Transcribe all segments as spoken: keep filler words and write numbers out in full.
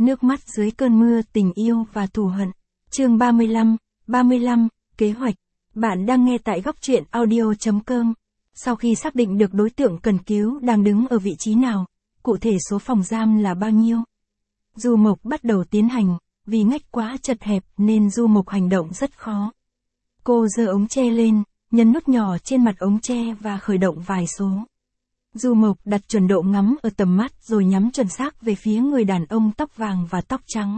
nước mắt dưới cơn mưa tình yêu và thù hận. Chương ba mươi lăm, ba mươi lăm, kế hoạch. Bạn đang nghe tại góc truyện audio chấm com. Sau khi xác định được đối tượng cần cứu đang đứng ở vị trí nào, cụ thể số phòng giam là bao nhiêu, Du Mộc bắt đầu tiến hành, vì ngách quá chật hẹp nên Du Mộc hành động rất khó. Cô giơ ống tre lên, nhấn nút nhỏ trên mặt ống tre và khởi động vài số. Du Mộc đặt chuẩn độ ngắm ở tầm mắt rồi nhắm chuẩn xác về phía người đàn ông tóc vàng và tóc trắng.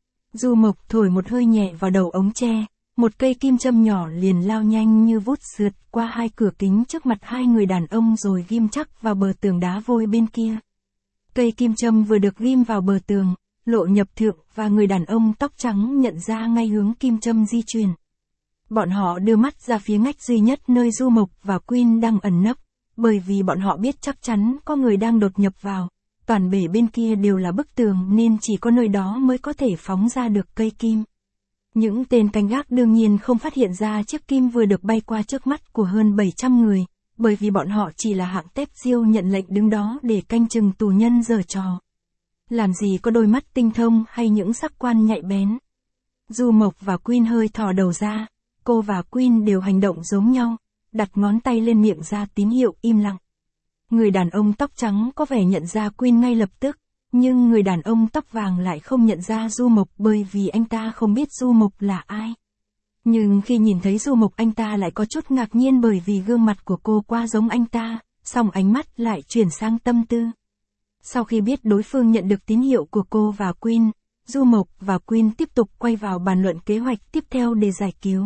Du Mộc thổi một hơi nhẹ vào đầu ống tre, một cây kim châm nhỏ liền lao nhanh như vút sượt qua hai cửa kính trước mặt hai người đàn ông rồi ghim chắc vào bờ tường đá vôi bên kia. Cây kim châm vừa được ghim vào bờ tường, Lộ Nhập Thượng và người đàn ông tóc trắng nhận ra ngay hướng kim châm di chuyển. Bọn họ đưa mắt ra phía ngách duy nhất nơi Du Mộc và Quyên đang ẩn nấp, bởi vì bọn họ biết chắc chắn có người đang đột nhập vào, toàn bể bên kia đều là bức tường nên chỉ có nơi đó mới có thể phóng ra được cây kim. Những tên canh gác đương nhiên không phát hiện ra chiếc kim vừa được bay qua trước mắt của hơn bảy trăm người, bởi vì bọn họ chỉ là hạng tép diêu nhận lệnh đứng đó để canh chừng tù nhân giở trò. Làm gì có đôi mắt tinh thông hay những sắc quan nhạy bén. Du Mộc và Quyên hơi thò đầu ra, cô và Quyên đều hành động giống nhau, đặt ngón tay lên miệng ra tín hiệu im lặng. Người đàn ông tóc trắng có vẻ nhận ra Quyên ngay lập tức, nhưng người đàn ông tóc vàng lại không nhận ra Du Mộc bởi vì anh ta không biết Du Mộc là ai. Nhưng khi nhìn thấy Du Mộc anh ta lại có chút ngạc nhiên bởi vì gương mặt của cô quá giống anh ta, song ánh mắt lại chuyển sang tâm tư. Sau khi biết đối phương nhận được tín hiệu của cô và Quyên, Du Mộc và Quyên tiếp tục quay vào bàn luận kế hoạch tiếp theo để giải cứu.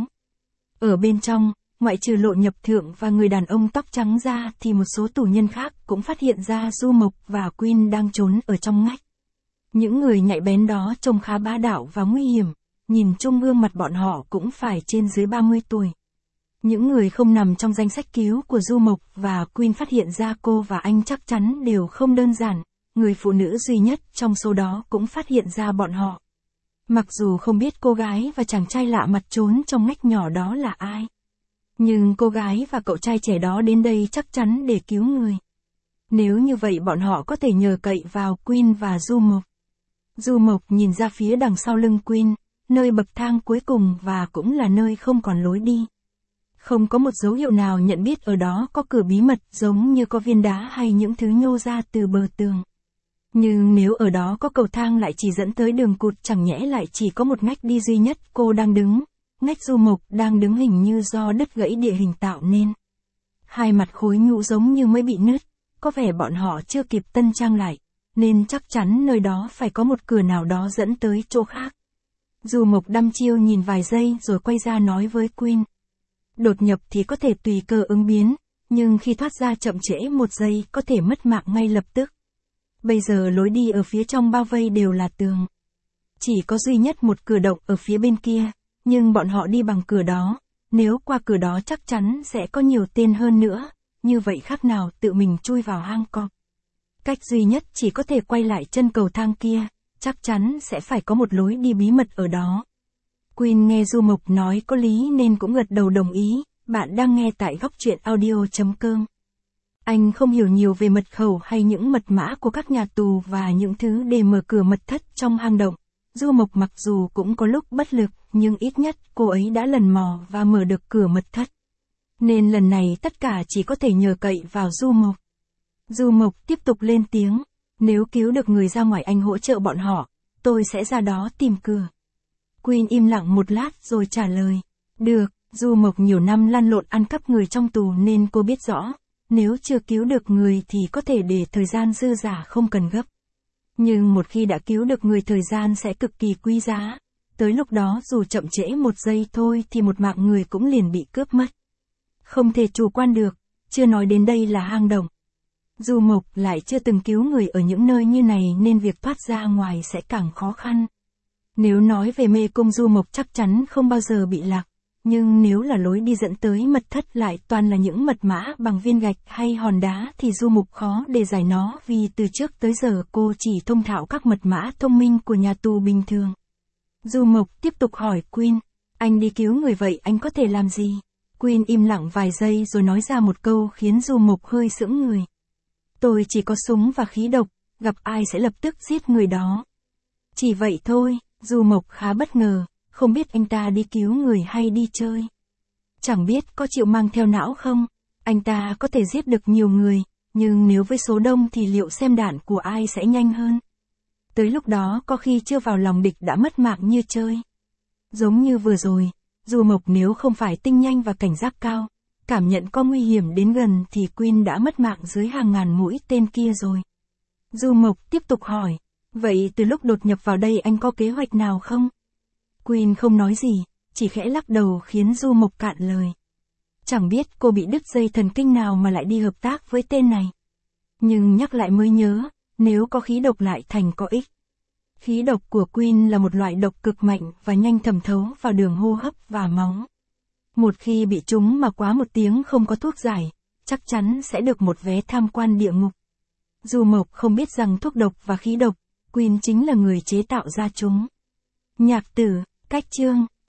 Ở bên trong, ngoại trừ Lộ Nhập Thượng và người đàn ông tóc trắng ra thì một số tù nhân khác cũng phát hiện ra Du Mộc và Quyên đang trốn ở trong ngách. Những người nhạy bén đó trông khá bá đạo và nguy hiểm, nhìn chung gương mặt bọn họ cũng phải trên dưới ba mươi tuổi. Những người không nằm trong danh sách cứu của Du Mộc và Quyên phát hiện ra cô và anh chắc chắn đều không đơn giản, người phụ nữ duy nhất trong số đó cũng phát hiện ra bọn họ. Mặc dù không biết cô gái và chàng trai lạ mặt trốn trong ngách nhỏ đó là ai, nhưng cô gái và cậu trai trẻ đó đến đây chắc chắn để cứu người. Nếu như vậy bọn họ có thể nhờ cậy vào Quyên và Du Mộc. Du Mộc nhìn ra phía đằng sau lưng Quyên, nơi bậc thang cuối cùng và cũng là nơi không còn lối đi. Không có một dấu hiệu nào nhận biết ở đó có cửa bí mật giống như có viên đá hay những thứ nhô ra từ bờ tường. Nhưng nếu ở đó có cầu thang lại chỉ dẫn tới đường cụt, chẳng nhẽ lại chỉ có một ngách đi duy nhất cô đang đứng. Ngách Du Mộc đang đứng hình như do đứt gãy địa hình tạo nên. Hai mặt khối nhũ giống như mới bị nứt, có vẻ bọn họ chưa kịp tân trang lại, nên chắc chắn nơi đó phải có một cửa nào đó dẫn tới chỗ khác. Du Mộc đăm chiêu nhìn vài giây rồi quay ra nói với Quyên. Đột nhập thì có thể tùy cơ ứng biến, nhưng khi thoát ra chậm trễ một giây có thể mất mạng ngay lập tức. Bây giờ lối đi ở phía trong bao vây đều là tường. Chỉ có duy nhất một cửa động ở phía bên kia, nhưng bọn họ đi bằng cửa đó, nếu qua cửa đó chắc chắn sẽ có nhiều tên hơn nữa, như vậy khác nào tự mình chui vào hang cọp. Cách duy nhất chỉ có thể quay lại chân cầu thang kia, chắc chắn sẽ phải có một lối đi bí mật ở đó. Quyên nghe Du Mộc nói có lý nên cũng gật đầu đồng ý. Bạn đang nghe tại góc truyện audio chấm com. Anh không hiểu nhiều về mật khẩu hay những mật mã của các nhà tù và những thứ để mở cửa mật thất trong hang động. Du Mộc mặc dù cũng có lúc bất lực, nhưng ít nhất cô ấy đã lần mò và mở được cửa mật thất. Nên lần này tất cả chỉ có thể nhờ cậy vào Du Mộc. Du Mộc tiếp tục lên tiếng. Nếu cứu được người ra ngoài anh hỗ trợ bọn họ, tôi sẽ ra đó tìm cửa. Quyên im lặng một lát rồi trả lời. Được, Du Mộc nhiều năm lăn lộn ăn cắp người trong tù nên cô biết rõ, nếu chưa cứu được người thì có thể để thời gian dư dả không cần gấp. Nhưng một khi đã cứu được người thời gian sẽ cực kỳ quý giá, tới lúc đó dù chậm trễ một giây thôi thì một mạng người cũng liền bị cướp mất. Không thể chủ quan được, chưa nói đến đây là hang động. Du Mộc lại chưa từng cứu người ở những nơi như này nên việc thoát ra ngoài sẽ càng khó khăn. Nếu nói về mê cung Du Mộc chắc chắn không bao giờ bị lạc, nhưng nếu là lối đi dẫn tới mật thất lại toàn là những mật mã bằng viên gạch hay hòn đá thì Du Mộc khó để giải nó vì từ trước tới giờ cô chỉ thông thạo các mật mã thông minh của nhà tù bình thường. Du Mộc tiếp tục hỏi Quyên, anh đi cứu người vậy anh có thể làm gì? Quyên im lặng vài giây rồi nói ra một câu khiến Du Mộc hơi sững người. Tôi chỉ có súng và khí độc, gặp ai sẽ lập tức giết người đó. Chỉ vậy thôi, Du Mộc khá bất ngờ, không biết anh ta đi cứu người hay đi chơi. Chẳng biết có chịu mang theo não không, anh ta có thể giết được nhiều người, nhưng nếu với số đông thì liệu xem đạn của ai sẽ nhanh hơn. Tới lúc đó có khi chưa vào lòng địch đã mất mạng như chơi. Giống như vừa rồi, Du Mộc nếu không phải tinh nhanh và cảnh giác cao, cảm nhận có nguy hiểm đến gần thì Quyên đã mất mạng dưới hàng ngàn mũi tên kia rồi. Du Mộc tiếp tục hỏi, vậy từ lúc đột nhập vào đây anh có kế hoạch nào không? Quyên không nói gì, chỉ khẽ lắc đầu khiến Du Mộc cạn lời. Chẳng biết cô bị đứt dây thần kinh nào mà lại đi hợp tác với tên này. Nhưng nhắc lại mới nhớ, nếu có khí độc lại thành có ích. Khí độc của Quyên là một loại độc cực mạnh và nhanh thẩm thấu vào đường hô hấp và máu. Một khi bị trúng mà quá một tiếng không có thuốc giải, chắc chắn sẽ được một vé tham quan địa ngục. Du Mộc không biết rằng thuốc độc và khí độc, Quyên chính là người chế tạo ra chúng. Nhạc tử, cách chương.